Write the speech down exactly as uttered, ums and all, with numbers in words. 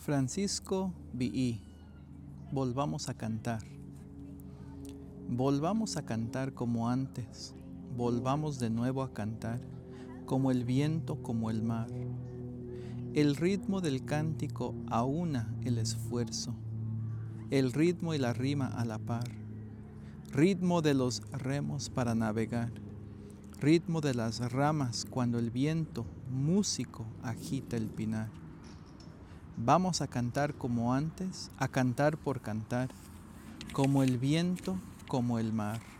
Francisco Villí, volvamos a cantar. Volvamos a cantar como antes, volvamos de nuevo a cantar, como el viento, como el mar. El ritmo del cántico aúna el esfuerzo, el ritmo y la rima a la par, ritmo de los remos para navegar, ritmo de las ramas cuando el viento, músico, agita el pinar. Vamos a cantar como antes, a cantar por cantar, como el viento, como el mar.